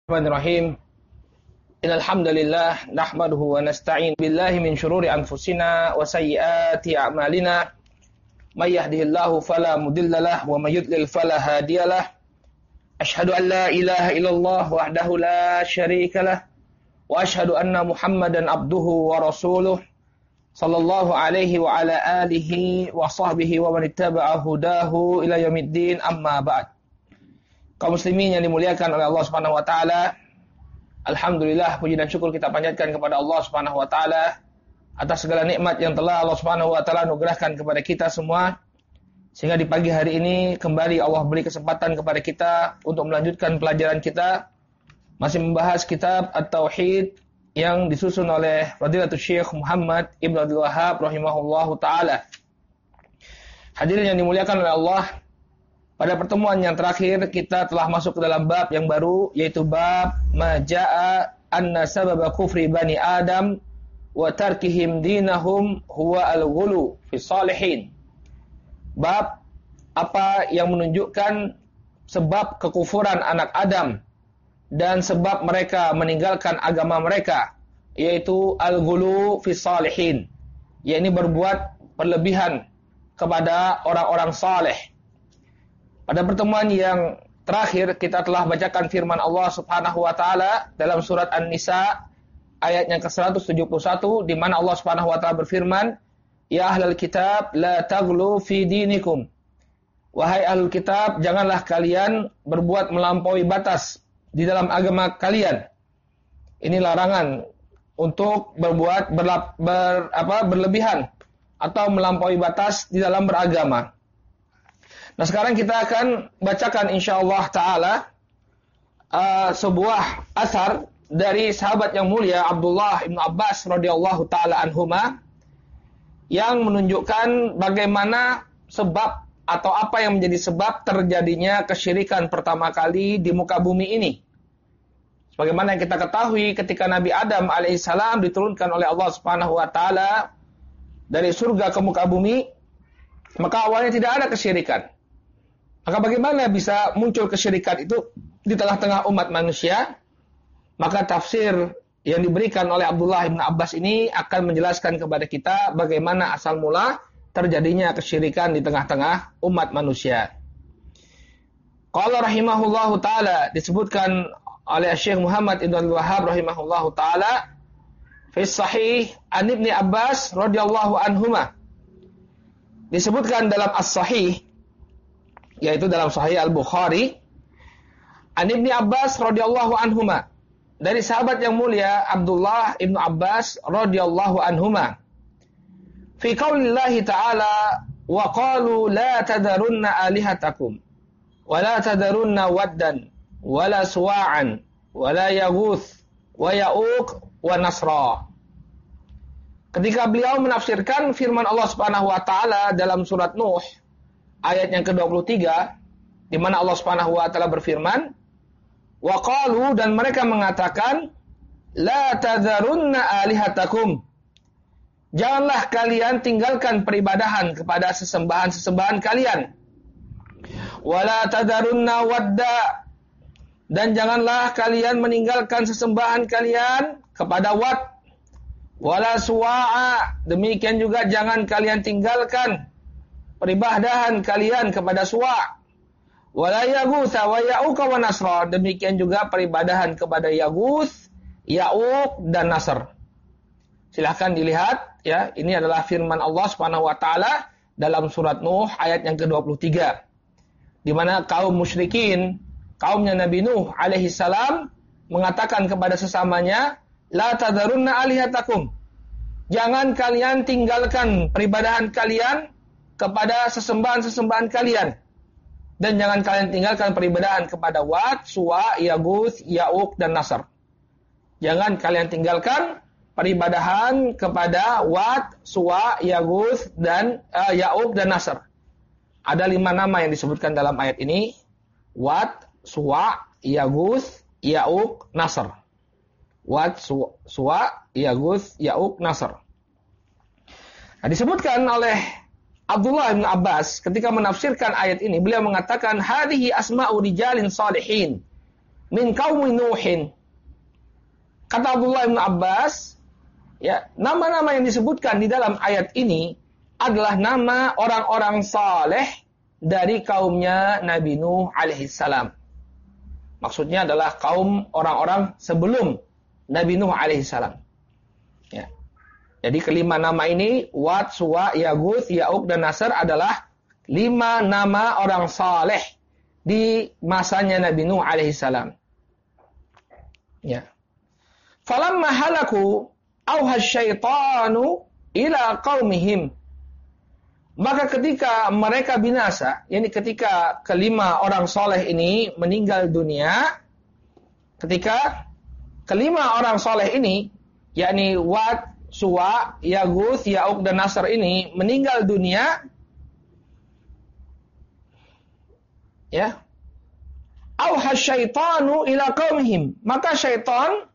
Bismillahirrahmanirrahim. Innal hamdalillah nahmaduhu wa nasta'in billahi min shururi anfusina wa sayyiati a'malina. May yahdihillahu fala mudhillalah wa may yudlil fala hadiyalah. Ashhadu an la ilaha illallah wahdahu la syarikalah wa ashhadu anna Muhammadan abduhu wa rasuluh sallallahu alaihi wa ala alihi wa sahbihi wa man ittaba'a hudahu ila yaumiddin, amma ba'd. Kaum muslimin yang dimuliakan oleh Allah Subhanahu wa taala, alhamdulillah, puji dan syukur kita panjatkan kepada Allah Subhanahu wa taala atas segala nikmat yang telah Allah Subhanahu wa taala anugerahkan kepada kita semua, sehingga di pagi hari ini kembali Allah beri kesempatan kepada kita untuk melanjutkan pelajaran kita, masih membahas kitab At-Tauhid yang disusun oleh Fadilatul Syekh Muhammad Ibn Abdul Wahhab rahimahullahu taala. Hadirin yang dimuliakan oleh Allah, pada pertemuan yang terakhir kita telah masuk ke dalam bab yang baru, yaitu bab maja'a anna sababa kufri bani Adam wa tarkihim dinahum huwa al-ghulu fi salihin. Bab apa yang menunjukkan sebab kekufuran anak Adam dan sebab mereka meninggalkan agama mereka, yaitu al-ghulu fi salihin, yakni berbuat berlebihan kepada orang-orang saleh. Pada pertemuan yang terakhir kita telah bacakan firman Allah Subhanahu wa taala dalam surat An-Nisa ayat yang ke-171, di mana Allah Subhanahu wa taala berfirman, "Ya ahlal kitab la taghlu fi dinikum." Wahai ahlul kitab, janganlah kalian berbuat melampaui batas di dalam agama kalian. Ini larangan untuk berbuat berlebihan atau melampaui batas di dalam beragama. Nah, sekarang kita akan bacakan insyaallah taala sebuah asar dari sahabat yang mulia Abdullah bin Abbas radhiyallahu taala anhuma, yang menunjukkan bagaimana sebab atau apa yang menjadi sebab terjadinya kesyirikan pertama kali di muka bumi ini. Sebagaimana yang kita ketahui, ketika Nabi Adam alaihissalam diturunkan oleh Allah Subhanahu wa taala dari surga ke muka bumi, maka awalnya tidak ada kesyirikan. Maka bagaimana bisa muncul kesyirikan itu di tengah-tengah umat manusia? Maka tafsir yang diberikan oleh Abdullah bin Abbas ini akan menjelaskan kepada kita bagaimana asal mula terjadinya kesyirikan di tengah-tengah umat manusia. Qala rahimahullahu taala, disebutkan oleh Syekh Muhammad Ibn Abdul Wahhab rahimahullahu taala, fi sahih an Ibni Abbas radhiyallahu anhuma. Disebutkan dalam as-sahih, yaitu dalam Sahih Al-Bukhari, an Ibni Abbas radhiyallahu anhuma, dari sahabat yang mulia Abdullah ibnu Abbas radhiyallahu anhuma, fi qaulillahi ta'ala wa qalu la tadarunna alihatakum wa la tadarunna waddan wa la suwa'an wa la yaghuth wa ya'uq wa nasra. Ketika beliau menafsirkan firman Allah Subhanahu wa taala dalam surat Nuh ayat yang ke-23, di mana Allah Subhanahu wa taala berfirman, wa qalu, dan mereka mengatakan, la tadharunna alihatakum, janganlah kalian tinggalkan peribadahan kepada sesembahan-sesembahan kalian, wa la tadharunna wadda, dan janganlah kalian meninggalkan sesembahan kalian kepada Wad, wala suwa'a, demikian juga jangan kalian tinggalkan peribadahan kalian kepada Suwa', wala Yaguth wa Ya'uq wa Nasr, demikian juga peribadahan kepada Yaguth, Ya'uq dan Nasr. Silahkan dilihat ya, ini adalah firman Allah Subhanahu wa taala dalam surat Nuh ayat yang ke-23, di mana kaum musyrikin, kaumnya Nabi Nuh alaihi salam, mengatakan kepada sesamanya, la tadarunna alihatakum, jangan kalian tinggalkan peribadahan kalian kepada sesembahan-sesembahan kalian, dan jangan kalian tinggalkan peribadahan kepada Wad, Suwa, Yaguth, Ya'uq dan Nasr. Jangan kalian tinggalkan peribadahan kepada Wad, Suwa, Yaguth dan Ya'uq dan Nasr. Ada 5 nama yang disebutkan dalam ayat ini: Wad, Suwa, Yaguth, Ya'uq, Nasr. Wad, Suwa, Yaguth, Ya'uq, Nasr. Nah, disebutkan oleh Abdullah bin Abbas ketika menafsirkan ayat ini, beliau mengatakan, hadhihi asma'u rijalin salihin. min qaumi Nuhin. Kata Abdullah bin Abbas, ya, nama-nama yang disebutkan di dalam ayat ini adalah nama orang-orang saleh dari kaumnya Nabi Nuh alaihissalam. Maksudnya adalah kaum orang-orang sebelum Nabi Nuh alaihissalam. Ya. Jadi kelima nama ini, Wad, Suwa, Yaguth, Ya'uq, dan Nasr adalah 5 nama orang saleh di masanya Nabi Nuh alaihissalam. Ya. Falamma halaku auha syaitanu ila qaumihim. Maka ketika mereka binasa, yakni ketika kelima orang soleh ini meninggal dunia, ketika kelima orang soleh ini, yakni Wad, Suwa, Yaguth, Ya'uq, dan Nasr ini meninggal dunia, ya, auha syaitanu ila qaumihim. Maka syaitan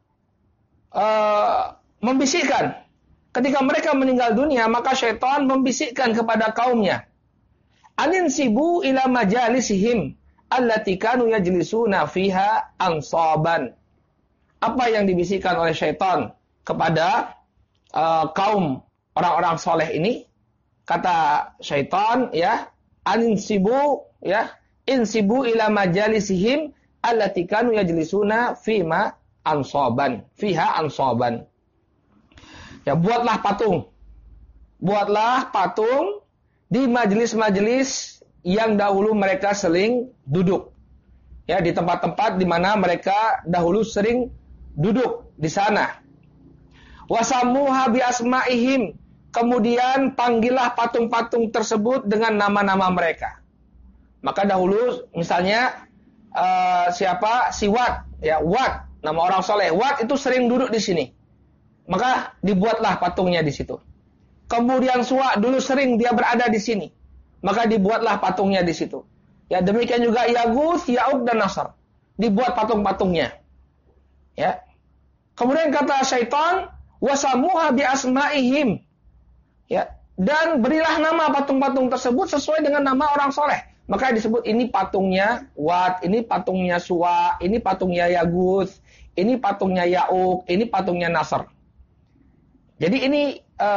membisikkan. Ketika mereka meninggal dunia, maka syaitan membisikkan kepada kaumnya. Aninsibu ila majalisihim allati kanu yajlisuna fiha ansaban. Apa yang dibisikkan oleh syaitan kepada kaum orang-orang soleh ini? Kata syaitan, ya, aninsibu, ya, insibu ila majalisihim allati kanu yajlisuna fiha ansaban. Ya, buatlah patung. Buatlah patung di majelis-majelis yang dahulu mereka sering duduk. Ya, di tempat-tempat di mana mereka dahulu sering duduk di sana. Wasamuha bi asma'ihim. Kemudian panggillah patung-patung tersebut dengan nama-nama mereka. Maka dahulu misalnya siapa? Si Wad, ya, Wad, nama orang soleh. Wad itu sering duduk di sini. Maka dibuatlah patungnya di situ. Kemudian Suwa dulu sering dia berada di sini. Maka dibuatlah patungnya di situ. Ya, demikian juga Yaguth, Ya'uq, dan Nasr. Dibuat patung-patungnya. Ya. Kemudian kata syaitan, wasamuha bi asma'ihim. Ya, dan berilah nama patung-patung tersebut sesuai dengan nama orang soleh. Maka disebut ini patungnya Wad, ini patungnya Suwa, ini patungnya Yaguth, ini patungnya Ya'uq, ini patungnya Nasr. Jadi ini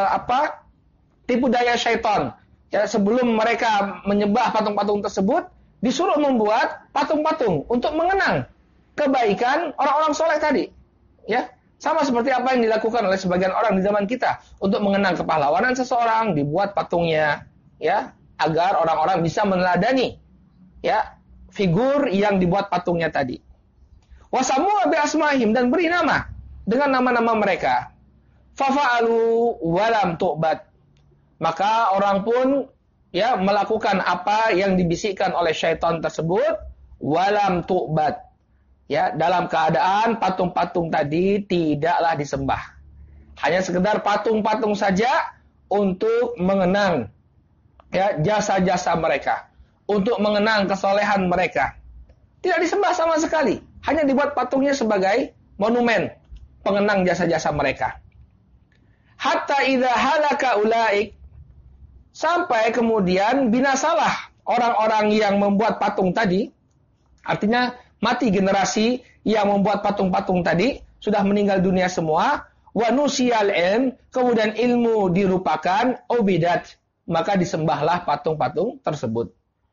tipu daya syaitan. Ya, sebelum mereka menyembah patung-patung tersebut, disuruh membuat patung-patung untuk mengenang kebaikan orang-orang soleh tadi. Ya, sama seperti apa yang dilakukan oleh sebagian orang di zaman kita untuk mengenang kepahlawanan seseorang, dibuat patungnya, ya, agar orang-orang bisa meneladani, ya, figur yang dibuat patungnya tadi. Wasamu bi asma'ihim, dan beri nama dengan nama-nama mereka. Fafa'alu walam tu'bad. Maka orang pun, ya, melakukan apa yang dibisikkan oleh syaitan tersebut, walam tu'bad. Ya, dalam keadaan patung-patung tadi tidaklah disembah. Hanya sekedar patung-patung saja untuk mengenang, ya, jasa-jasa mereka, untuk mengenang kesolehan mereka. Tidak disembah sama sekali, hanya dibuat patungnya sebagai monumen pengenang jasa-jasa mereka. Hatta idza halaka ulaik, sampai kemudian binasalah orang-orang yang membuat patung tadi. Artinya mati generasi yang membuat patung-patung tadi, sudah meninggal dunia semua. Wa nusiyal ilm, kemudian ilmu dilupakan, ubidat, maka disembahlah patung-patung tersebut.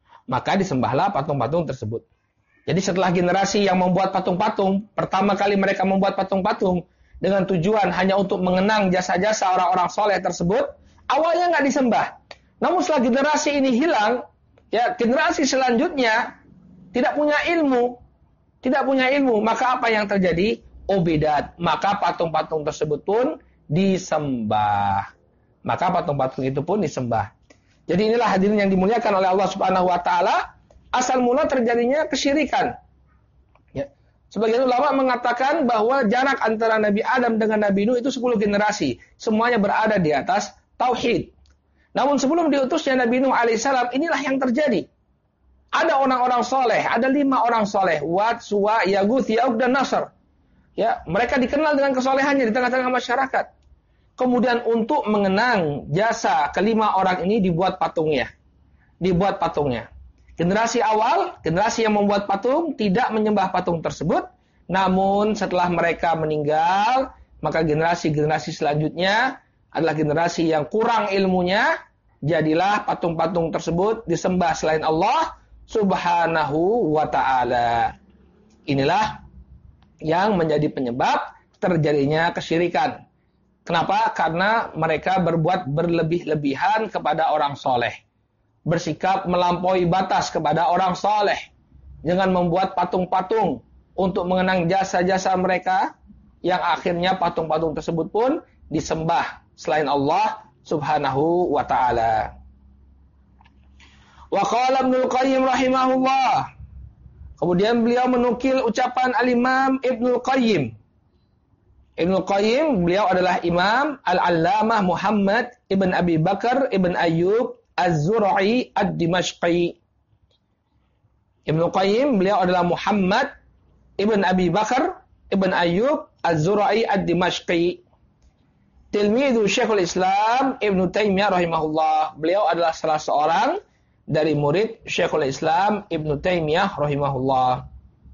Jadi setelah generasi yang membuat patung-patung, pertama kali mereka membuat patung-patung dengan tujuan hanya untuk mengenang jasa-jasa orang-orang soleh tersebut, awalnya nggak disembah. Namun setelah generasi ini hilang, ya, generasi selanjutnya tidak punya ilmu, maka apa yang terjadi? Ubidat, maka patung-patung tersebut pun disembah. Jadi inilah hadirin yang dimuliakan oleh Allah Subhanahu wa taala, asal mula terjadinya kesyirikan. Ya. Sebagian ulama mengatakan bahwa jarak antara Nabi Adam dengan Nabi Nuh itu 10 generasi. Semuanya berada di atas tauhid. Namun sebelum diutusnya Nabi Nuh alaihissalam, inilah yang terjadi. Ada orang-orang soleh, ada 5 orang soleh, Wad, Suwa, Yaguth, Ya'uq, dan Nasr. Ya, mereka dikenal dengan kesolehannya di tengah-tengah masyarakat. Kemudian untuk mengenang jasa kelima orang ini dibuat patungnya. Generasi awal, generasi yang membuat patung tidak menyembah patung tersebut, Namun setelah mereka meninggal, maka generasi-generasi selanjutnya adalah generasi yang kurang ilmunya. Jadilah patung-patung tersebut disembah selain Allah Subhanahu wa ta'ala. Inilah yang menjadi penyebab terjadinya kesyirikan. Kenapa? Karena mereka berbuat berlebih-lebihan kepada orang soleh. Bersikap melampaui batas kepada orang soleh. Dengan membuat patung-patung untuk mengenang jasa-jasa mereka, yang akhirnya patung-patung tersebut pun disembah selain Allah Subhanahu wa ta'ala. Wa qala Ibnul Qayyim rahimahullah. Kemudian beliau menukil ucapan Al-Imam Ibnul Qayyim. Ibnul Qayyim, beliau adalah Imam Al-Allamah Muhammad Ibn Abi Bakar Ibn Ayyub Az-Zura'i Ad-Dimashqi. Ibnul Qayyim, beliau adalah Muhammad Ibn Abi Bakar Ibn Ayyub Az-Zura'i Ad-Dimashqi. Tilmidu Syekhul Islam Ibn Taimiyah rahimahullah. Beliau adalah salah seorang dari murid Syekhul Islam Ibn Taimiyah rahimahullah.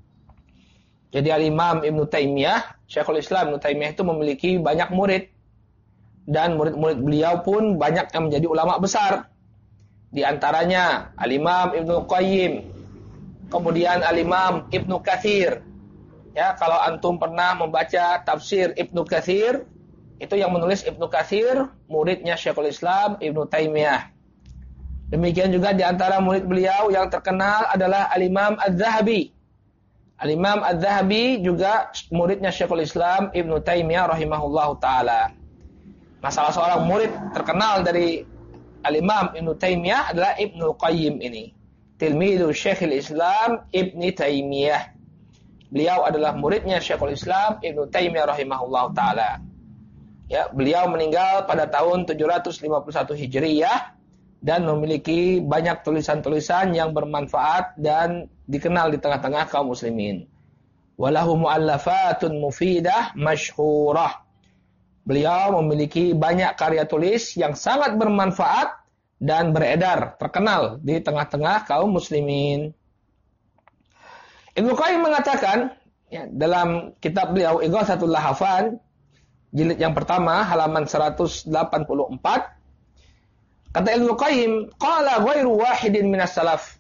Jadi Al-Imam Ibn Taimiyah, Syekhul Islam Ibn Taimiyah itu memiliki banyak murid. Dan murid-murid beliau pun banyak yang menjadi ulama besar. Di antaranya Al-Imam Ibn Qayyim, kemudian Al-Imam Ibn Katsir. Ya, kalau antum pernah membaca tafsir Ibn Katsir, itu yang menulis Ibn Katsir, muridnya Syekhul Islam Ibn Taimiyah. Demikian juga di antara murid beliau yang terkenal adalah Al-Imam Az-Zahabi. Al-Imam Az-Zahabi juga muridnya Syekhul Islam Ibn Taimiyah rahimahullahu ta'ala. Nah, salah seorang murid terkenal dari Al-Imam Ibn Taimiyah adalah Ibnul Qayyim ini. Tilmidu Syekhul Islam Ibn Taimiyah. Beliau adalah muridnya Syekhul Islam Ibn Taimiyah rahimahullahu ta'ala. Ya, beliau meninggal pada tahun 751 Hijriyah dan memiliki banyak tulisan-tulisan yang bermanfaat dan dikenal di tengah-tengah kaum muslimin. Walahu mu'allafatun mufidah masyhurah. Beliau memiliki banyak karya tulis yang sangat bermanfaat dan beredar, terkenal di tengah-tengah kaum muslimin. Ibnu Qayyim mengatakan, ya, dalam kitab beliau Ighatsatul Lahafan, jilid yang pertama, halaman 184, kata Ibnu Qayyim, qala ghairu wahidin minas salaf.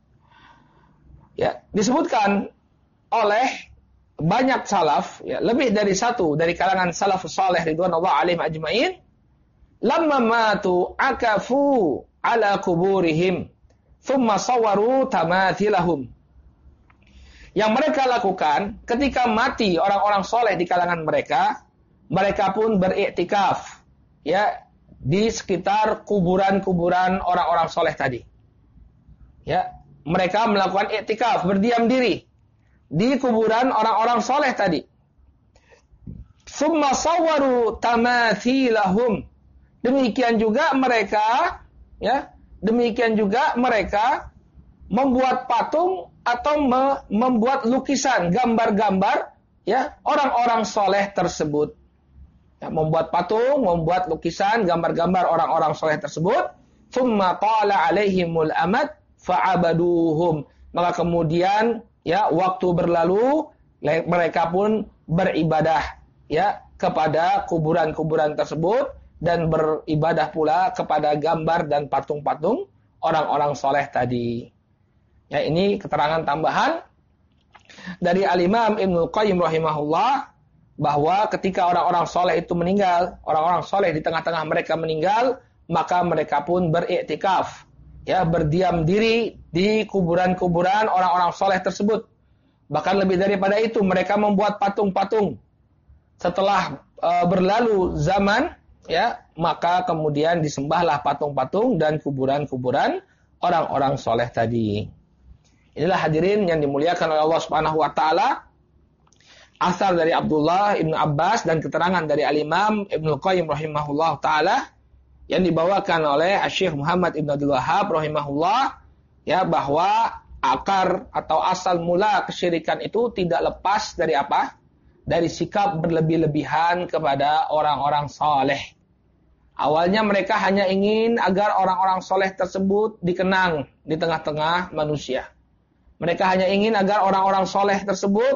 Ya, disebutkan oleh banyak salaf, ya, lebih dari satu dari kalangan salafus saleh ridwanullah alaihim ajmain, lamma matu akafu ala kuburihim thumma sawaru tamathilahum. Yang mereka lakukan ketika mati orang-orang soleh di kalangan mereka, mereka pun beriktikaf, ya, di sekitar kuburan-kuburan orang-orang soleh tadi. Ya, mereka melakukan iktikaf, berdiam diri di kuburan orang-orang soleh tadi. Summa sawwaru tamathilahum. Demikian juga mereka, ya, demikian juga mereka membuat patung atau membuat lukisan, gambar-gambar, ya, orang-orang soleh tersebut. Ya, membuat patung, membuat lukisan, gambar-gambar orang-orang soleh tersebut. Tsumma qala alaihimul amad fa'abaduhum. Maka kemudian, ya, waktu berlalu, mereka pun beribadah, ya, kepada kuburan-kuburan tersebut dan beribadah pula kepada gambar dan patung-patung orang-orang soleh tadi. Ya, ini keterangan tambahan dari Al-Imam Ibnul Qayyim rahimahullah, bahwa ketika orang-orang soleh itu meninggal, orang-orang soleh di tengah-tengah mereka meninggal, maka mereka pun beriktikaf, ya, berdiam diri di kuburan-kuburan orang-orang soleh tersebut. Bahkan lebih daripada itu, mereka membuat patung-patung. Setelah berlalu zaman, ya, maka kemudian disembahlah patung-patung dan kuburan-kuburan orang-orang soleh tadi. Inilah hadirin yang dimuliakan oleh Allah Subhanahu wa taala, asal dari Abdullah Ibn Abbas dan keterangan dari Al-Imam Ibnul Qayyim rahimahullah ta'ala yang dibawakan oleh Syekh Muhammad Ibn Abdul Wahhab rahimahullah, ya, bahwa akar atau asal mula kesyirikan itu tidak lepas dari apa? Dari sikap berlebih-lebihan kepada orang-orang soleh. Awalnya mereka hanya ingin agar orang-orang soleh tersebut dikenang di tengah-tengah manusia. Mereka hanya ingin agar orang-orang soleh tersebut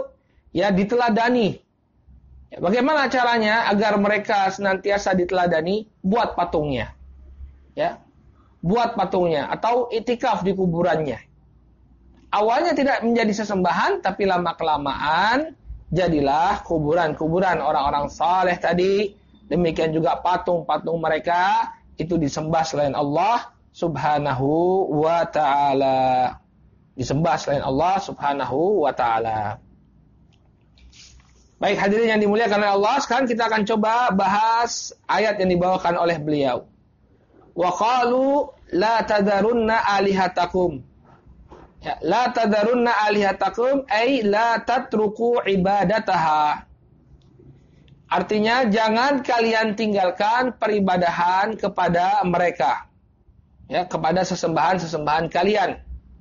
ya diteladani. Ya, bagaimana caranya agar mereka senantiasa diteladani? Buat patungnya. Ya. Buat patungnya atau itikaf di kuburannya. Awalnya tidak menjadi sesembahan, tapi lama-kelamaan jadilah kuburan-kuburan orang-orang saleh tadi. Demikian juga patung-patung mereka itu disembah selain Allah Subhanahu wa ta'ala. Disembah selain Allah Subhanahu wa ta'ala. Baik hadirin yang dimuliakan oleh Allah, sekarang kita akan coba bahas ayat yang dibawakan oleh beliau. Wa qalu la tadarunna alihatakum. Ya, la tadarunna alihatakum ay la tatruku ibadataha. Artinya jangan kalian tinggalkan peribadahan kepada mereka. Ya, kepada sesembahan-sesembahan kalian.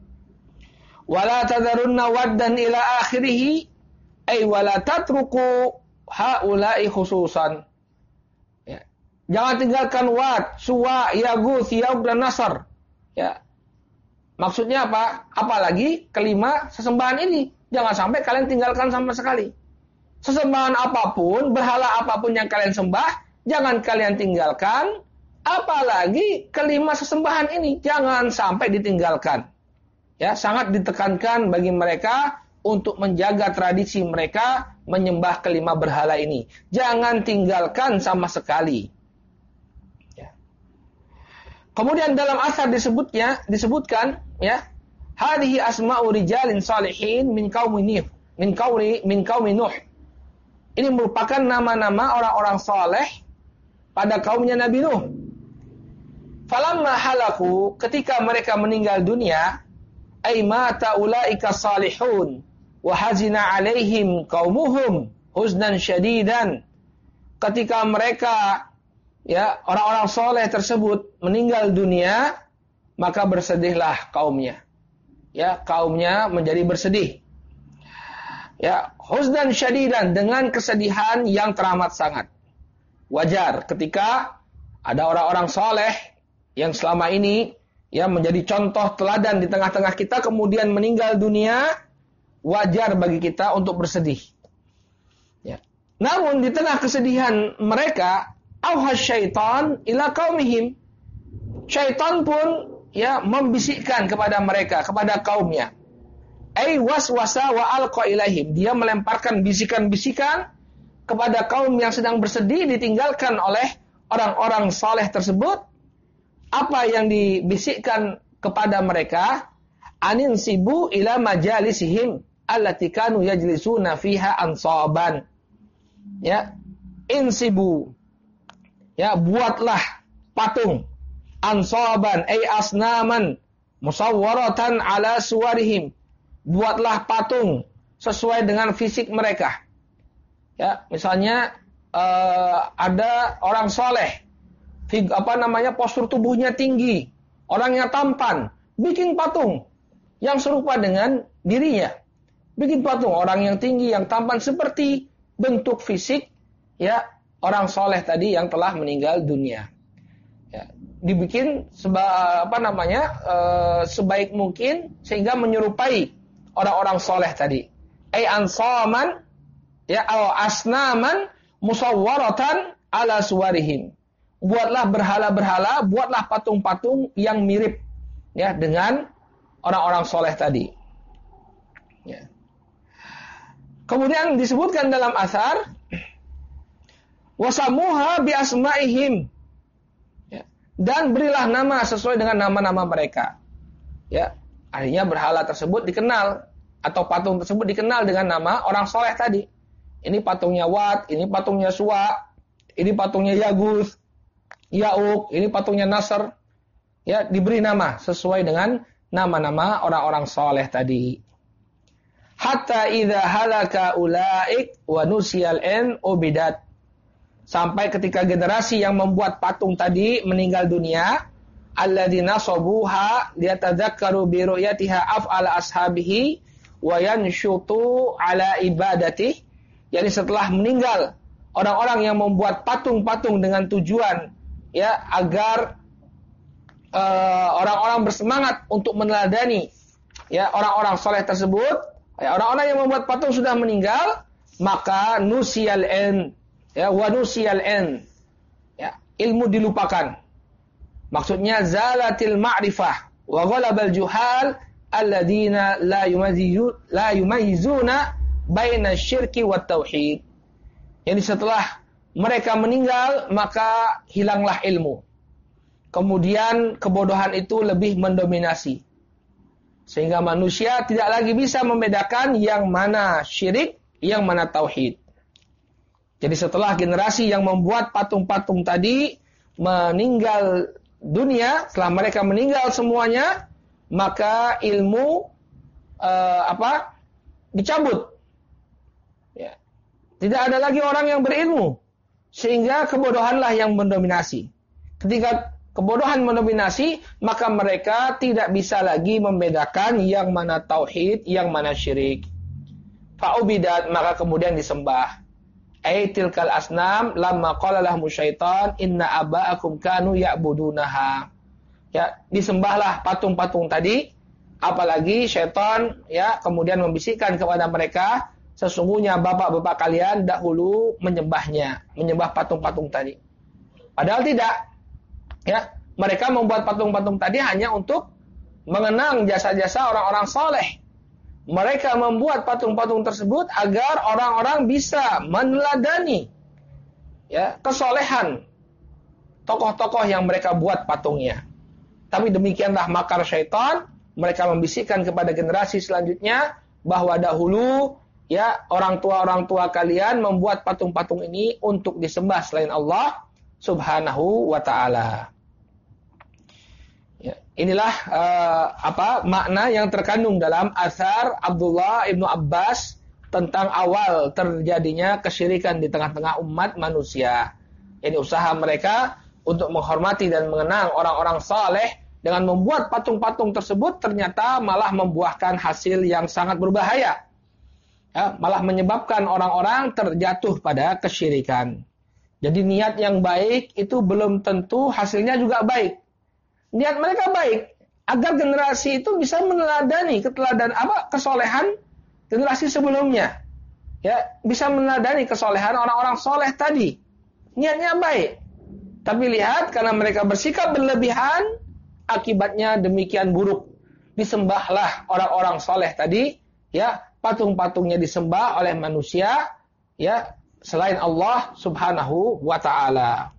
Wala tadarunna waddan ila akhirih ay wala tatruku haula'i khususan. Ya. Jangan tinggalkan Wad, Suwa, Yaguth, Ya'uq dan Nasr. Ya. Maksudnya apa? Apalagi kelima sesembahan ini. Jangan sampai kalian tinggalkan sama sekali. Sesembahan apapun, berhala apapun yang kalian sembah, jangan kalian tinggalkan. Apalagi kelima sesembahan ini. Jangan sampai ditinggalkan. Ya, sangat ditekankan bagi mereka untuk menjaga tradisi mereka menyembah kelima berhala ini. Jangan tinggalkan sama sekali. Ya. Kemudian dalam asar disebutkan, ya, hadhihi asma'u rijalin salihin min qaumi Nuh. Ini merupakan nama-nama orang-orang saleh pada kaumnya Nabi Nuh. Falamma halaku, ketika mereka meninggal dunia, ay mata ulaika salihun wa hazina alaihim qaumuhum huznan syadidan. Ketika mereka, ya, orang-orang soleh tersebut meninggal dunia, maka bersedihlah kaumnya. Ya, kaumnya menjadi bersedih. Ya, huznan syadidan, dengan kesedihan yang teramat sangat. Wajar ketika ada orang-orang soleh yang selama ini, ya, menjadi contoh teladan di tengah-tengah kita kemudian meninggal dunia, wajar bagi kita untuk bersedih. Ya. Namun di tengah kesedihan mereka, auhas syaitan ila qaumihim. Syaitan pun, ya, membisikkan kepada mereka, kepada kaumnya. Ai waswasa wa alqa ilaihim. Dia melemparkan bisikan-bisikan kepada kaum yang sedang bersedih ditinggalkan oleh orang-orang saleh tersebut. Apa yang dibisikkan kepada mereka? Anin sibu ila majalisihim allati kanu yajlisuna fiha ansaban. Ya, insibu. Ya, buatlah patung. Ansaban ay asnaman musawwaratan ala suwarihim. Buatlah patung sesuai dengan fisik mereka. Ya, misalnya ada orang soleh, postur tubuhnya tinggi, orangnya tampan, bikin patung yang serupa dengan dirinya. Bikin patung orang yang tinggi, yang tampan seperti bentuk fisik, ya, orang soleh tadi yang telah meninggal dunia. Ya, dibikin sebaik mungkin sehingga menyerupai orang-orang soleh tadi. Ai ansaman, ya, atau asnaman musawwaratan ala suwarihim. Buatlah berhala-berhala, buatlah patung-patung yang mirip, ya, dengan orang-orang soleh tadi. Ya. Kemudian disebutkan dalam asar, wasamuha bi asma'ihim. Ya. Dan berilah nama sesuai dengan nama-nama mereka. Ya, akhirnya berhala tersebut dikenal atau patung tersebut dikenal dengan nama orang soleh tadi. Ini patungnya Wat, ini patungnya Suwa, ini patungnya Yaguth, Ya'uq, ini patungnya Nasr. Ya, diberi nama sesuai dengan nama-nama orang-orang soleh tadi. Hatta idza halaka ulaik wa nusiyal an ubidat. Sampai ketika generasi yang membuat patung tadi meninggal dunia, alladzina sabuha liyatadzakkaru bi ru'yatiha af'ala ashabihi wa yanshutu ala ibadati. Jadi setelah meninggal orang-orang yang membuat patung-patung dengan tujuan, ya, agar orang-orang bersemangat untuk meneladani, ya, orang-orang soleh tersebut, ya, orang-orang yang membuat patung sudah meninggal, maka nusiyal ilm, ya, wa nusiyal ilm, ya, ilmu dilupakan. Maksudnya zalatil ma'rifah wa ghalabal juhal alladzina la yumayyizuna baina syirki wat tauhid. Jadi setelah mereka meninggal maka hilanglah ilmu. Kemudian kebodohan itu lebih mendominasi. Sehingga manusia tidak lagi bisa membedakan yang mana syirik, yang mana tauhid. Jadi setelah generasi yang membuat patung-patung tadi meninggal dunia, setelah mereka meninggal semuanya, maka ilmu dicabut. Ya. Tidak ada lagi orang yang berilmu, sehingga kebodohanlah yang mendominasi. Ketika kebodohan mendominasi, maka mereka tidak bisa lagi membedakan yang mana tauhid, yang mana syirik. Fa'ubidat, maka kemudian disembah. Aitilkal asnam lamma qala lahum syaitan inna aba'akum kanu ya'budunaha. Ya, disembahlah patung-patung tadi, apalagi syaitan ya kemudian membisikkan kepada mereka, sesungguhnya bapak-bapak kalian dahulu menyembahnya, menyembah patung-patung tadi. Padahal tidak. Ya, mereka membuat patung-patung tadi hanya untuk mengenang jasa-jasa orang-orang soleh. Mereka membuat patung-patung tersebut agar orang-orang bisa meneladani ya kesolehan tokoh-tokoh yang mereka buat patungnya. Tapi demikianlah makar syaitan. Mereka membisikkan kepada generasi selanjutnya bahwa dahulu ya orang tua kalian membuat patung-patung ini untuk disembah selain Allah Subhanahu wa ta'ala. Ya, inilah makna yang terkandung dalam asar Abdullah ibnu Abbas tentang awal terjadinya kesyirikan di tengah-tengah umat manusia. Ini usaha mereka untuk menghormati dan mengenang orang-orang saleh dengan membuat patung-patung tersebut ternyata malah membuahkan hasil yang sangat berbahaya. Ya, malah menyebabkan orang-orang terjatuh pada kesyirikan. Jadi niat yang baik itu belum tentu hasilnya juga baik. Niat mereka baik agar generasi itu bisa meneladani kesolehan generasi sebelumnya. Ya, bisa meneladani kesolehan orang-orang soleh tadi. Niatnya baik. Tapi lihat karena mereka bersikap berlebihan, akibatnya demikian buruk. Disembahlah orang-orang soleh tadi, ya, patung-patungnya disembah oleh manusia, ya, selain Allah Subhanahu wa ta'ala.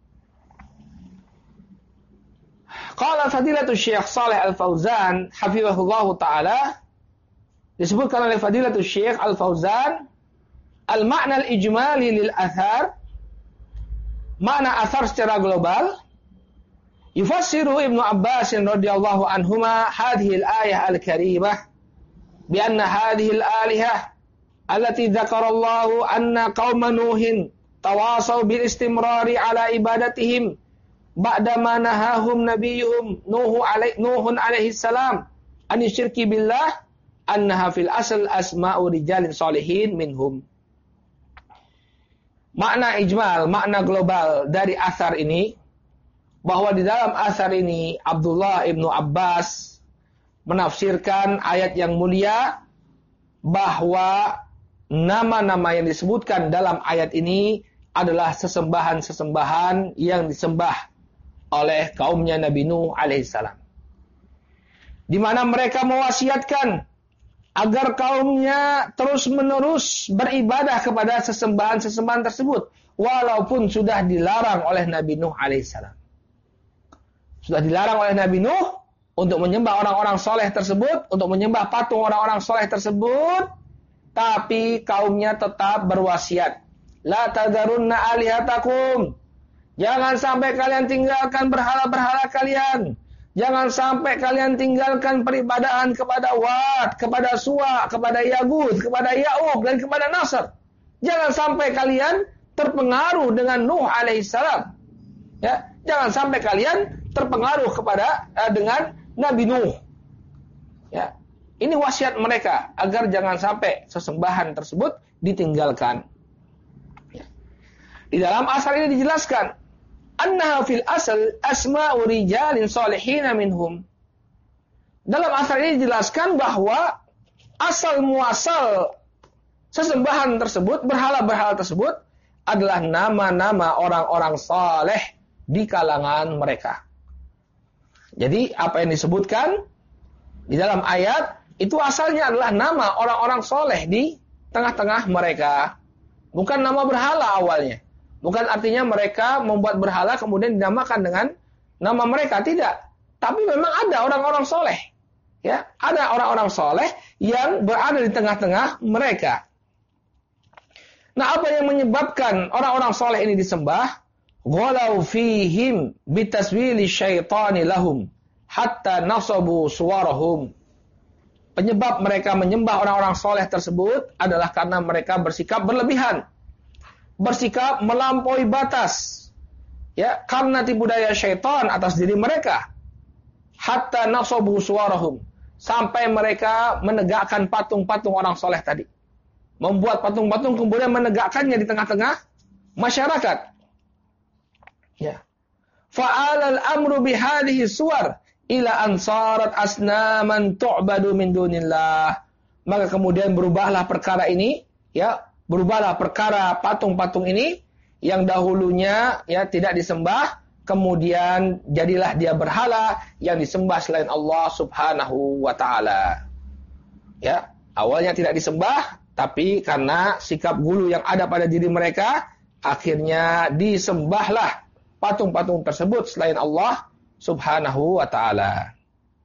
Qala fadilatul Syekh Shalih Al-Fauzan hafizahullahu ta'ala, disebutkan oleh fadilatul Syekh Al-Fauzan, al-ma'na al-ijmali lil athar, makna athar secara global, yufassiru Ibnu Abbas radhiyallahu anhuma hadhihi al-ayah al-karimah bi anna hadhihi al-alihah allati dzakarallahu anna qauma nuhin tawasaw bil istimrari ala ibadatihim ba'da ma nahahum nabiyuhum nuhun alaihi salam an syirki billah annaha fil asl asma'u rijalin sholihin minhum. Makna ijmal, makna global dari asar ini, bahwa di dalam asar ini Abdullah ibnu Abbas menafsirkan ayat yang mulia bahwa nama-nama yang disebutkan dalam ayat ini adalah sesembahan-sesembahan yang disembah oleh kaumnya Nabi Nuh alaihissalam. Di mana mereka mewasiatkan agar kaumnya terus-menerus beribadah kepada sesembahan-sesembahan tersebut, walaupun sudah dilarang oleh Nabi Nuh alaihissalam. Sudah dilarang oleh Nabi Nuh untuk menyembah orang-orang soleh tersebut, untuk menyembah patung orang-orang soleh tersebut, tapi kaumnya tetap berwasiat. La tadarunna alihatakum. Jangan sampai kalian tinggalkan berhala-berhala kalian. Jangan sampai kalian tinggalkan peribadahan kepada Wat, kepada Suwa, kepada Yaguth, kepada Ya'uq, dan kepada Nasr. Jangan sampai kalian terpengaruh dengan Nuh alaihissalam. Ya, jangan sampai kalian terpengaruh dengan Nabi Nuh. Ya, ini wasiat mereka agar jangan sampai sesembahan tersebut ditinggalkan. Ya. Di dalam asal ini dijelaskan, annaha fil asal asma'u rijalin sholihin minhum. Dalam asal ini dijelaskan bahwa asal muasal sesembahan tersebut, berhala-berhala tersebut adalah nama-nama orang-orang saleh di kalangan mereka. Jadi apa yang disebutkan di dalam ayat itu asalnya adalah nama orang-orang soleh di tengah-tengah mereka. Bukan nama berhala awalnya. Bukan artinya mereka membuat berhala kemudian dinamakan dengan nama mereka. Tidak. Tapi memang ada orang-orang soleh. Ya, ada orang-orang soleh yang berada di tengah-tengah mereka. Nah, apa yang menyebabkan orang-orang soleh ini disembah? Ghalau fihim bitaswili syaitani lahum hatta nasabu suwarahum. Penyebab mereka menyembah orang-orang soleh tersebut adalah karena mereka bersikap berlebihan. Bersikap melampaui batas. Ya, karena tipu daya syaitan atas diri mereka. Hatta nasabu suwarahum. Sampai mereka menegakkan patung-patung orang soleh tadi. Membuat patung-patung kemudian menegakkannya di tengah-tengah masyarakat. Ya. Fa'alal amru bihadihi suwar ila ansarat asnaman tu'badu min dunillah. Maka kemudian berubahlah perkara ini, ya, berubahlah perkara patung-patung ini yang dahulunya ya tidak disembah, kemudian jadilah dia berhala yang disembah selain Allah Subhanahu wa taala. Ya, awalnya tidak disembah, tapi karena sikap gulu yang ada pada diri mereka, akhirnya disembahlah patung-patung tersebut selain Allah Subhanahu wa ta'ala.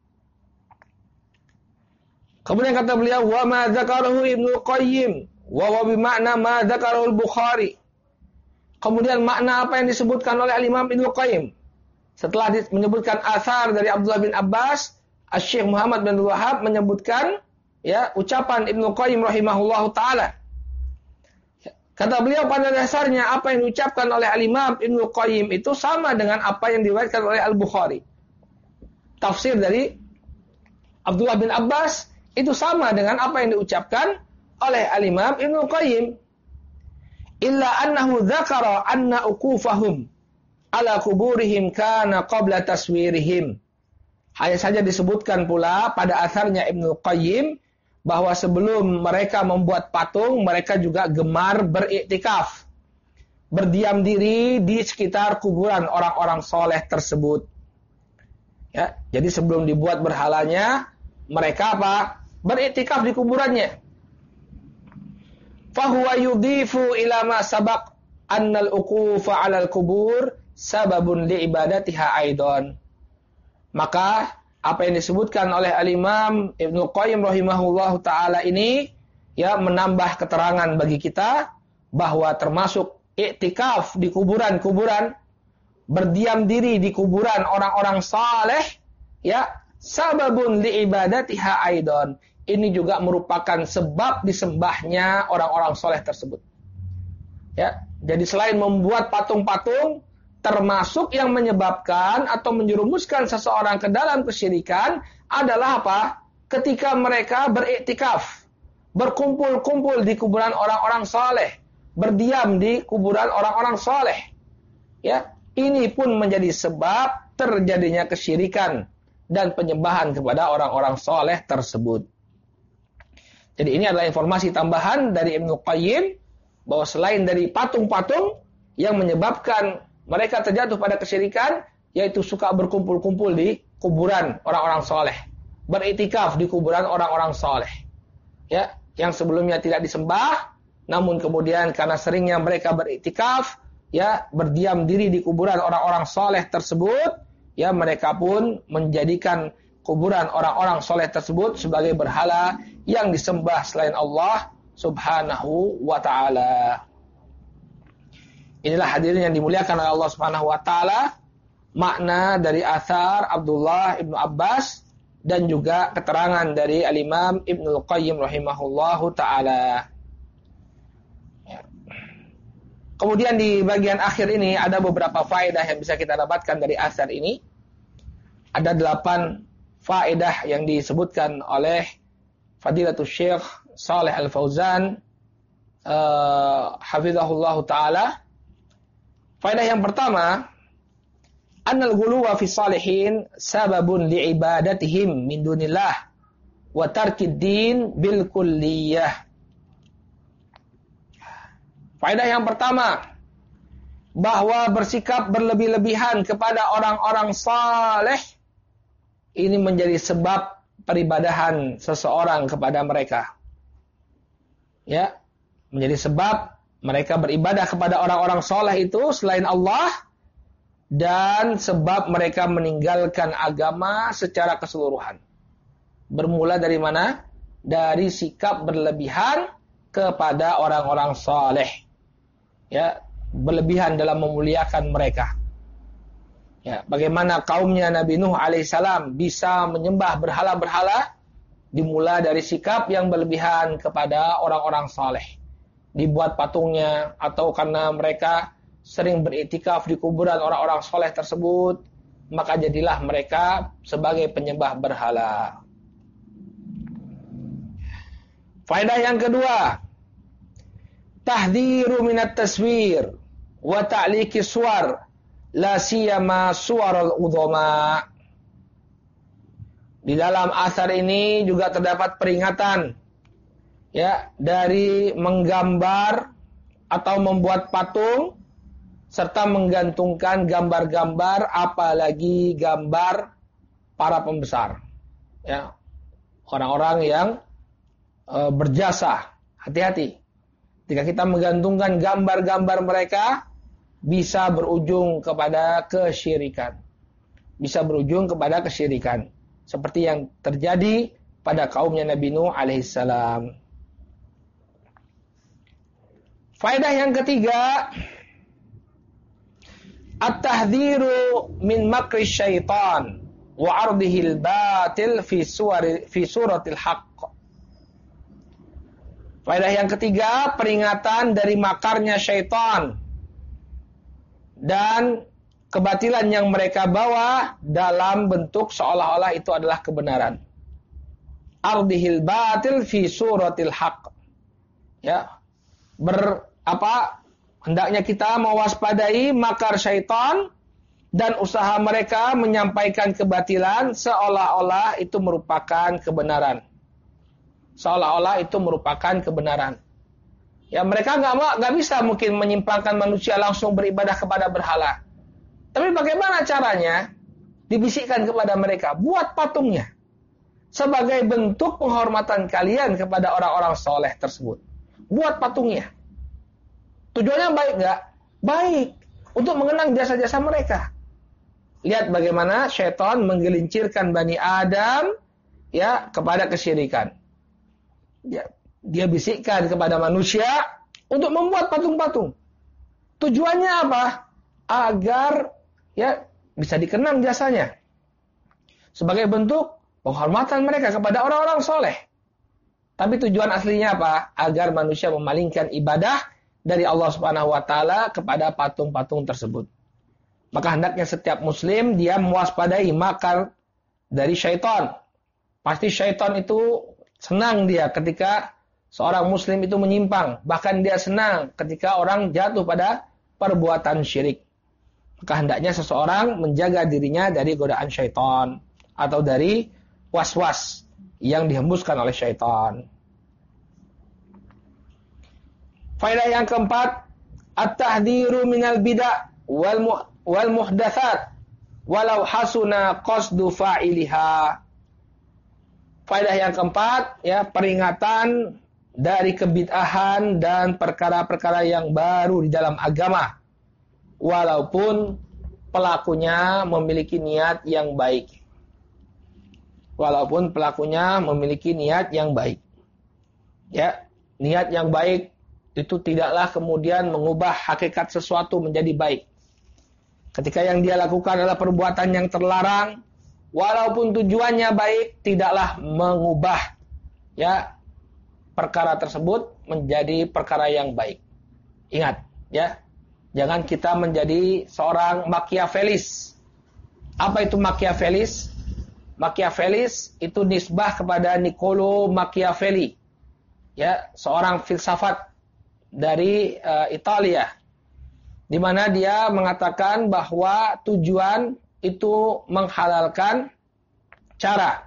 Kemudian kata beliau, wa ma dzakarahu Ibnu Qayyim wa huwa bimakna ma dzakarahu Al-Bukhari. Kemudian makna apa yang disebutkan oleh Al-Imam Ibnu Qayyim setelah menyebutkan asar dari Abdullah bin Abbas, Asy-Syaikh Muhammad bin Wahab menyebutkan ya ucapan Ibnu Qayyim rahimahullahu taala. Kata beliau pada dasarnya apa yang diucapkan oleh Al-Imam Ibnu Qayyim itu sama dengan apa yang diriwayatkan oleh Al-Bukhari. Tafsir dari Abdullah bin Abbas itu sama dengan apa yang diucapkan oleh Al-Imam Ibnu Qayyim. Illa annahu dzakara anna uqufahum ala kuburihim kana qabla taswirihim. Hanya saja disebutkan pula pada asarnya Ibnu Qayyim bahwa sebelum mereka membuat patung, mereka juga gemar beriktikaf. Berdiam diri di sekitar kuburan orang-orang soleh tersebut. Ya, jadi sebelum dibuat berhalanya, mereka apa? Beriktikaf di kuburannya. Fahuwa yudhifu ila ma sabaq annal uqufa 'alal kubur sababun li ibadatiha aidan. Maka apa yang disebutkan oleh Al-Imam Ibnu Qayyim rahimahullahu taala ini ya menambah keterangan bagi kita bahwa termasuk iktikaf di kuburan-kuburan, berdiam diri di kuburan orang-orang saleh ya sababun li ibadatiha aidan. Ini juga merupakan sebab disembahnya orang-orang saleh tersebut. Ya, jadi selain membuat patung-patung, termasuk yang menyebabkan atau menjerumuskan seseorang ke dalam kesyirikan adalah apa? Ketika mereka beriktikaf, berkumpul-kumpul di kuburan orang-orang saleh, berdiam di kuburan orang-orang saleh. Ya, ini pun menjadi sebab terjadinya kesyirikan dan penyembahan kepada orang-orang saleh tersebut. Jadi ini adalah informasi tambahan dari Ibnu Qayyim bahwa selain dari patung-patung yang menyebabkan mereka terjatuh pada kesyirikan, yaitu suka berkumpul-kumpul di kuburan orang-orang soleh, beriktikaf di kuburan orang-orang soleh, ya, yang sebelumnya tidak disembah, namun kemudian karena seringnya mereka beriktikaf, ya, berdiam diri di kuburan orang-orang soleh tersebut, ya, mereka pun menjadikan kuburan orang-orang soleh tersebut sebagai berhala yang disembah selain Allah Subhanahu wa ta'ala. Inilah hadirin yang dimuliakan oleh Allah Subhanahu wa taala, makna dari athar Abdullah Ibnu Abbas dan juga keterangan dari Al-Imam Ibnu Qayyim rahimahullahu taala. Ya. Kemudian di bagian akhir ini ada beberapa faedah yang bisa kita dapatkan dari athar ini. Ada 8 faedah yang disebutkan oleh Fadilatul Syekh Shalih Al-Fauzan hafizahullahu taala. Faedah yang pertama, annal ghuluwa fi salihin sababun li ibadatihim min dunillah wa tarkid din bil kulliyah. Faedah yang pertama, bahwa bersikap berlebih-lebihan kepada orang-orang saleh ini menjadi sebab peribadahan seseorang kepada mereka. Ya, menjadi sebab mereka beribadah kepada orang-orang saleh itu selain Allah, dan sebab mereka meninggalkan agama secara keseluruhan. Bermula dari mana? Dari sikap berlebihan kepada orang-orang saleh. Ya, berlebihan dalam memuliakan mereka. Ya, bagaimana kaumnya Nabi Nuh alaihissalam bisa menyembah berhala-berhala, dimulai dari sikap yang berlebihan kepada orang-orang saleh. Dibuat patungnya, atau karena mereka sering beriktikaf di kuburan orang-orang saleh tersebut, maka jadilah mereka sebagai penyembah berhala. Faedah yang kedua, tahdhiru minat taswir wa ta'liqi suwar la siyama suwarul udhama. Di dalam asar ini juga terdapat peringatan ya dari menggambar atau membuat patung serta menggantungkan gambar-gambar, apalagi gambar para pembesar. Ya. Orang-orang yang berjasa. Hati-hati. Jika kita menggantungkan gambar-gambar mereka, bisa berujung kepada kesyirikan. Bisa berujung kepada kesyirikan. Seperti yang terjadi pada kaumnya Nabi Nuh alaihissalam. Faedah yang ketiga, at-tahdhiru min makri syaitan wa ardihil batil fi suratil haqq. Faedah yang ketiga, peringatan dari makarnya syaitan dan kebatilan yang mereka bawa dalam bentuk seolah-olah itu adalah kebenaran. Ardihil batil fi suratil haqq. Ya. Hendaknya kita mewaspadai makar syaitan dan usaha mereka menyampaikan kebatilan seolah-olah itu merupakan kebenaran. Seolah-olah itu merupakan kebenaran. Ya, mereka nggak bisa mungkin menyimpangkan manusia langsung beribadah kepada berhala. Tapi bagaimana caranya? Dibisikkan kepada mereka, buat patungnya sebagai bentuk penghormatan kalian kepada orang-orang soleh tersebut. Buat patungnya. Tujuannya baik nggak? Baik. Untuk mengenang jasa-jasa mereka. Lihat bagaimana syaitan menggelincirkan Bani Adam ya kepada kesyirikan. Dia bisikkan kepada manusia untuk membuat patung-patung. Tujuannya apa? Agar ya bisa dikenang jasanya. Sebagai bentuk penghormatan mereka kepada orang-orang soleh. Tapi tujuan aslinya apa? Agar manusia memalingkan ibadah dari Allah Subhanahu wa taala kepada patung-patung tersebut. Maka hendaknya setiap muslim dia mewaspadai makar dari syaitan. Pasti syaitan itu senang dia ketika seorang muslim itu menyimpang. Bahkan dia senang ketika orang jatuh pada perbuatan syirik. Maka hendaknya seseorang menjaga dirinya dari godaan syaitan atau dari was-was yang dihembuskan oleh syaitan. Faedah yang keempat, at-tahdhiru minal bid'ah wal muhdatsat walau hasuna qasdu fa'iliha. Faedah yang keempat, ya, peringatan dari kebid'ahan dan perkara-perkara yang baru di dalam agama, walaupun pelakunya memiliki niat yang baik. Walaupun pelakunya memiliki niat yang baik. Ya, niat yang baik itu tidaklah kemudian mengubah hakikat sesuatu menjadi baik. Ketika yang dia lakukan adalah perbuatan yang terlarang, walaupun tujuannya baik, tidaklah mengubah ya perkara tersebut menjadi perkara yang baik. Ingat, ya, jangan kita menjadi seorang Machiavellis. Apa itu Machiavellis? Machiavellis itu nisbah kepada Niccolo Machiavelli, ya, seorang filsafat dari Italia, di mana dia mengatakan bahwa tujuan itu menghalalkan cara.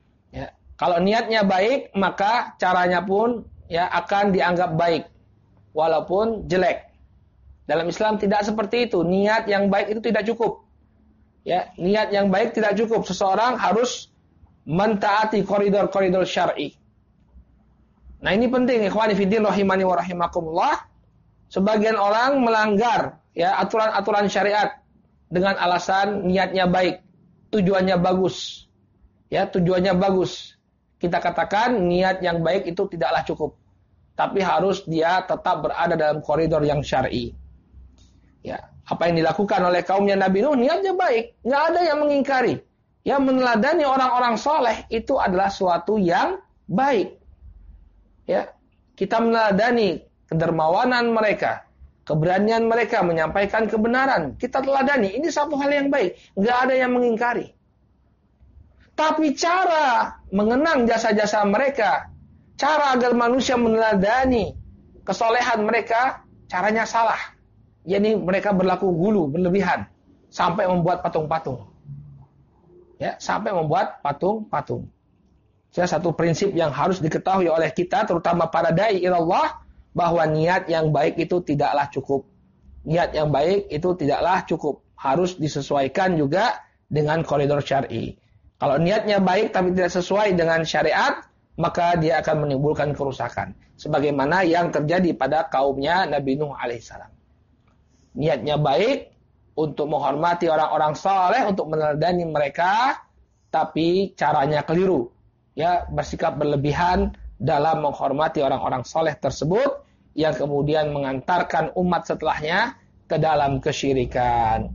Kalau niatnya baik, maka caranya pun ya akan dianggap baik. walaupun jelek. Dalam Islam tidak seperti itu. Niat yang baik itu tidak cukup. Ya, niat yang baik tidak cukup. Seseorang harus mentaati koridor-koridor syar'i. Nah, ini penting, ikhwani fiddin rahimani wa rahimakumullah. Sebagian orang melanggar ya aturan-aturan syariat dengan alasan niatnya baik, tujuannya bagus. Ya, tujuannya bagus. Kita katakan niat yang baik itu tidaklah cukup. Tapi harus dia tetap berada dalam koridor yang syar'i. Ya, apa yang dilakukan oleh kaumnya Nabi Nuh niatnya baik, nggak ada yang mengingkari. Yang meneladani orang-orang soleh itu adalah suatu yang baik. Ya, kita meneladani kedermawanan mereka, keberanian mereka menyampaikan kebenaran. Kita teladani, ini satu hal yang baik, nggak ada yang mengingkari. Tapi cara mengenang jasa-jasa mereka, cara agar manusia meneladani kesolehan mereka, caranya salah. Jadi mereka berlaku gulu, berlebihan, sampai membuat patung-patung. Ya, sampai membuat patung-patung. Satu prinsip yang harus diketahui oleh kita, terutama para dai ilallah, bahwa niat yang baik itu tidaklah cukup. Niat yang baik itu tidaklah cukup. Harus disesuaikan juga dengan koridor syar'i. Kalau niatnya baik tapi tidak sesuai dengan syariat, maka dia akan menimbulkan kerusakan. Sebagaimana yang terjadi pada kaumnya Nabi Nuh alaihissalam. Niatnya baik untuk menghormati orang-orang saleh, untuk meneladani mereka, tapi caranya keliru. Ya, bersikap berlebihan dalam menghormati orang-orang saleh tersebut yang kemudian mengantarkan umat setelahnya ke dalam kesyirikan.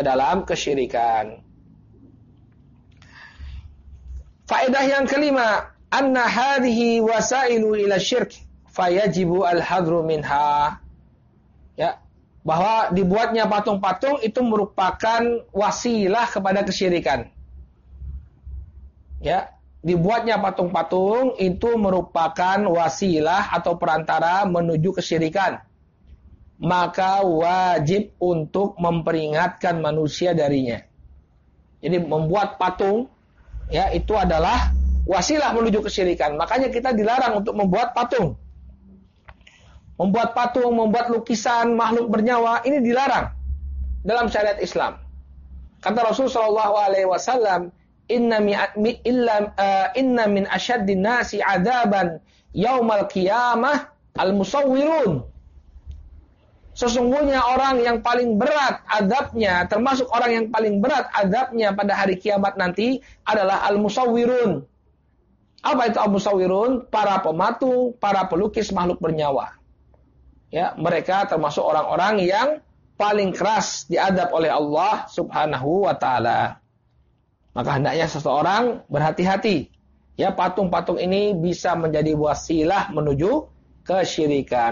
Faedah yang kelima, anna hadhihi wasailu ila syirk fayajibu al-hadru minha. Ya, bahwa dibuatnya patung-patung itu merupakan wasilah kepada kesyirikan. Ya, dibuatnya patung-patung itu merupakan wasilah atau perantara menuju kesyirikan. Maka wajib untuk memperingatkan manusia darinya. Jadi membuat patung ya itu adalah wasilah menuju kesyirikan. Makanya kita dilarang untuk membuat patung. Membuat patung, membuat lukisan makhluk bernyawa, ini dilarang dalam syariat Islam. Kata Rasulullah SAW, inna min asyaddin nasi adaban yaumal qiyamah al-musawwirun. Sesungguhnya orang yang paling berat adabnya, termasuk orang yang paling berat adabnya pada hari kiamat nanti adalah al-musawwirun. Apa itu al-musawwirun? Para pematung, para pelukis makhluk bernyawa. Ya, mereka termasuk orang-orang yang paling keras diadab oleh Allah Subhanahu wa taala. Maka hendaknya seseorang berhati-hati. Ya, patung-patung ini bisa menjadi wasilah menuju kesyirikan,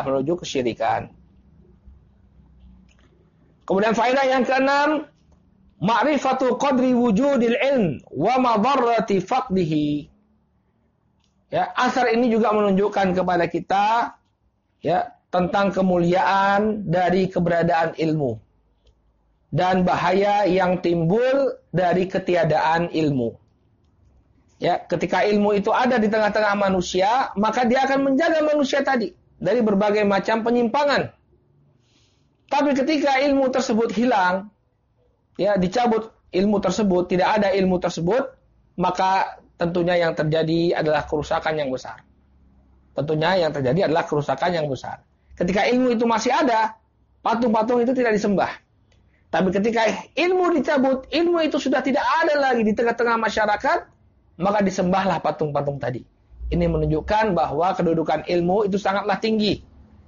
Kemudian faedah yang keenam, ma'rifatu qadri wujudil ilm wa madarrati faqdihi. Ya, asar ini juga menunjukkan kepada kita ya tentang kemuliaan dari keberadaan ilmu dan bahaya yang timbul dari ketiadaan ilmu. Ya, ketika ilmu itu ada di tengah-tengah manusia, maka dia akan menjaga manusia tadi dari berbagai macam penyimpangan. Tapi ketika ilmu tersebut hilang, ya dicabut ilmu tersebut, tidak ada ilmu tersebut, maka tentunya yang terjadi adalah kerusakan yang besar. Ketika ilmu itu masih ada, patung-patung itu tidak disembah. Tapi ketika ilmu dicabut, ilmu itu sudah tidak ada lagi di tengah-tengah masyarakat, maka disembahlah patung-patung tadi. Ini menunjukkan bahwa kedudukan ilmu itu sangatlah tinggi.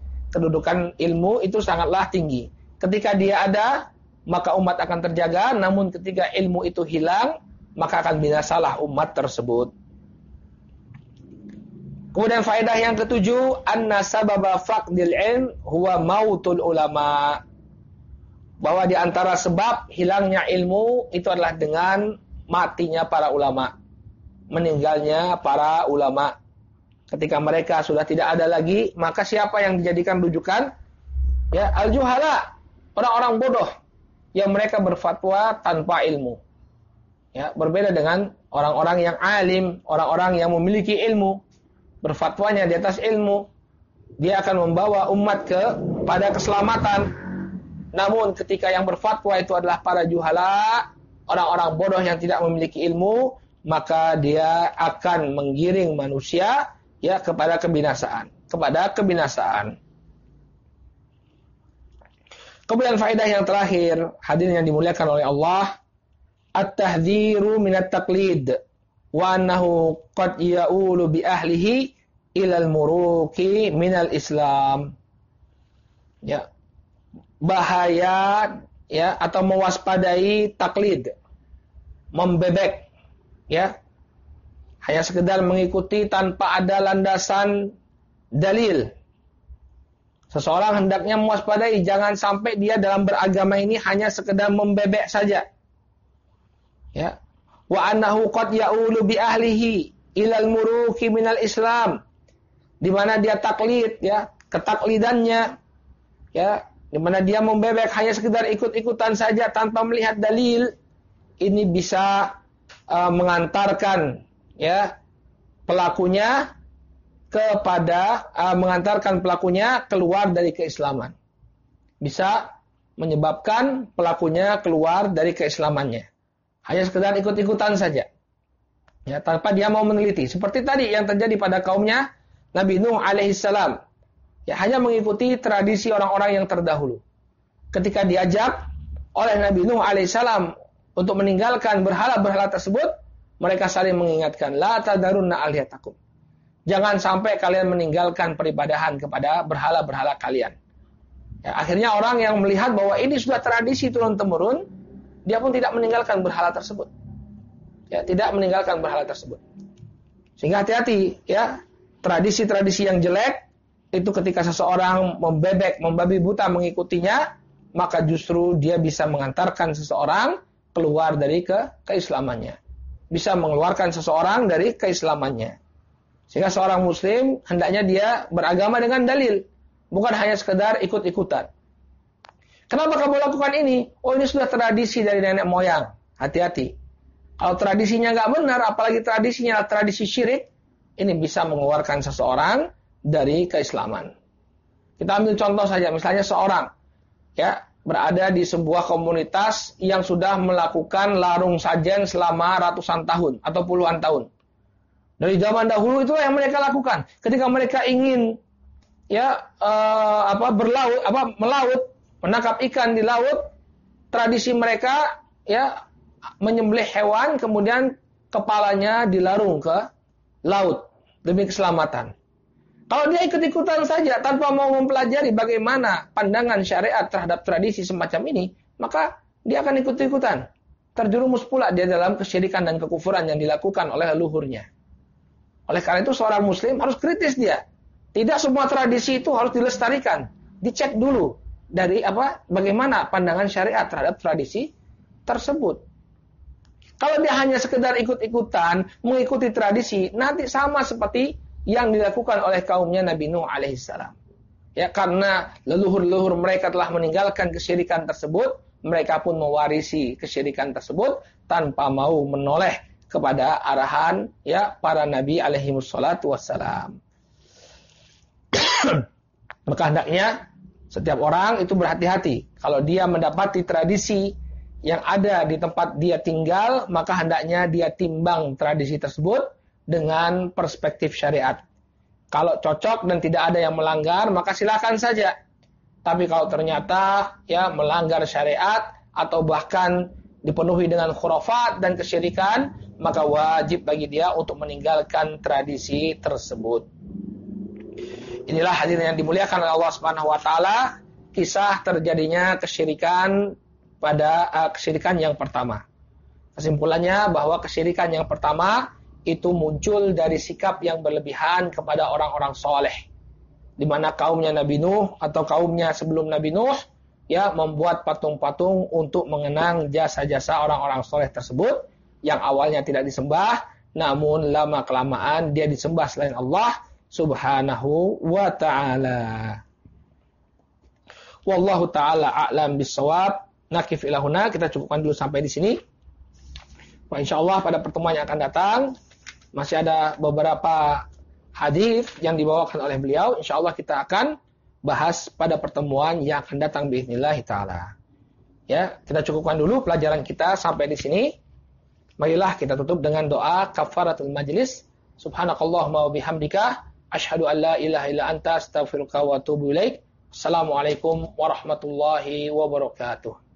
Ketika dia ada, maka umat akan terjaga. Namun ketika ilmu itu hilang, maka akan binasalah umat tersebut. Kemudian faedah yang ketujuh, anna sababa faqdil ilm huwa mautul ulama. Bahwa di antara sebab hilangnya ilmu itu adalah dengan matinya para ulama. Meninggalnya para ulama. Ketika mereka sudah tidak ada lagi, maka siapa yang dijadikan rujukan? Ya, al-juhala, orang-orang bodoh yang mereka berfatwa tanpa ilmu. Ya, berbeda dengan orang-orang yang alim, orang-orang yang memiliki ilmu, berfatwanya di atas ilmu. dia akan membawa umat kepada keselamatan. Namun ketika yang berfatwa itu adalah para juhala, orang-orang bodoh yang tidak memiliki ilmu, maka dia akan menggiring manusia ya kepada kebinasaan. Kemudian faedah yang terakhir, hadirin yang dimuliakan oleh Allah, at-tahdhiru minat taqlid wa annahu qad ya'ulu bi ahlihi ilal muruki minal Islam. Ya. Bahaya ya atau mewaspadai taklid, membebek ya. Hanya sekedar mengikuti tanpa ada landasan dalil. Seseorang hendaknya mewaspadai, jangan sampai dia dalam beragama ini hanya sekedar membebek saja. Ya. Wa annahu qad ya'ulu bi ahlihi ilal muruki minal Islam. Di mana dia taklid ya, ketaklidannya ya, di mana dia membebek hanya sekedar ikut-ikutan saja tanpa melihat dalil, ini bisa mengantarkan ya pelakunya keluar dari keislaman. Bisa menyebabkan pelakunya keluar dari keislamannya. Hanya sekedar ikut-ikutan saja. Ya, tanpa dia mau meneliti. Seperti tadi yang terjadi pada kaumnya Nabi Nuh alaihissalam. Ya, hanya mengikuti tradisi orang-orang yang terdahulu. Ketika diajak oleh Nabi Nuh alaihissalam untuk meninggalkan berhala-berhala tersebut, mereka saling mengingatkan, la tadarunna alihatakum. Jangan sampai kalian meninggalkan peribadahan kepada berhala-berhala kalian. Ya, akhirnya orang yang melihat bahwa ini sudah tradisi turun-temurun, dia pun tidak meninggalkan berhala tersebut. Ya, tidak meninggalkan berhala tersebut. Sehingga hati-hati, ya, tradisi-tradisi yang jelek itu ketika seseorang membebek, membabi buta mengikutinya, maka justru dia bisa mengantarkan seseorang keluar dari keislamannya. Bisa mengeluarkan seseorang dari keislamannya. Sehingga seorang muslim hendaknya dia beragama dengan dalil, bukan hanya sekedar ikut-ikutan. Kenapa kamu lakukan ini? Oh, ini sudah tradisi dari nenek moyang. Hati-hati. Kalau tradisinya nggak benar, apalagi tradisinya tradisi syirik, ini bisa mengeluarkan seseorang dari keislaman. Kita ambil contoh saja, misalnya seorang ya berada di sebuah komunitas yang sudah melakukan larung sajen selama ratusan tahun atau puluhan tahun. Dari zaman dahulu itulah yang mereka lakukan. Ketika mereka ingin melaut, menangkap ikan di laut, tradisi mereka ya menyembelih hewan kemudian kepalanya dilarung ke laut demi keselamatan. Kalau dia ikut-ikutan saja tanpa mau mempelajari bagaimana pandangan syariat terhadap tradisi semacam ini, maka dia akan ikut-ikutan. Terjerumus pula dia dalam kesyirikan dan kekufuran yang dilakukan oleh leluhurnya. Oleh karena itu seorang muslim harus kritis dia. Tidak semua tradisi itu harus dilestarikan. Dicek dulu dari bagaimana pandangan syariat terhadap tradisi tersebut. Kalau dia hanya sekedar ikut-ikutan, mengikuti tradisi, nanti sama seperti yang dilakukan oleh kaumnya Nabi Nuh alaihissalam. Ya, karena leluhur-leluhur mereka telah meninggalkan kesyirikan tersebut, mereka pun mewarisi kesyirikan tersebut tanpa mau menoleh kepada arahan ya para nabi alaihi wassalatu wassalam. Maka hendaknya setiap orang itu berhati-hati. Kalau dia mendapati tradisi yang ada di tempat dia tinggal, maka hendaknya dia timbang tradisi tersebut dengan perspektif syariat. Kalau cocok dan tidak ada yang melanggar, maka silakan saja. Tapi kalau ternyata ya melanggar syariat atau bahkan dipenuhi dengan khurafat dan kesyirikan, maka wajib bagi dia untuk meninggalkan tradisi tersebut. Inilah hadirin yang dimuliakan oleh Allah Subhanahu wa taala, kisah terjadinya kesyirikan pada kesyirikan yang pertama. Kesimpulannya bahwa kesyirikan yang pertama itu muncul dari sikap yang berlebihan kepada orang-orang soleh, di mana kaumnya Nabi Nuh atau kaumnya sebelum Nabi Nuh ya membuat patung-patung untuk mengenang jasa-jasa orang-orang soleh tersebut yang awalnya tidak disembah, namun lama-kelamaan dia disembah selain Allah Subhanahu wa ta'ala. Wallahu ta'ala a'lam bissawab. Nakif ilahuna, kita cukupkan dulu sampai di sini. Insyaallah pada pertemuan yang akan datang masih ada beberapa hadis yang dibawakan oleh beliau. Insyaallah kita akan bahas pada pertemuan yang akan datang biiznillah taala. Ya, kita cukupkan dulu pelajaran kita sampai di sini. Marilah kita tutup dengan doa kafaratul majlis. Subhanakallahumma wa bihamdika asyhadu an la ilaha illa anta astaghfiruka wa atubu ilaik. Assalamualaikum warahmatullahi wabarakatuh.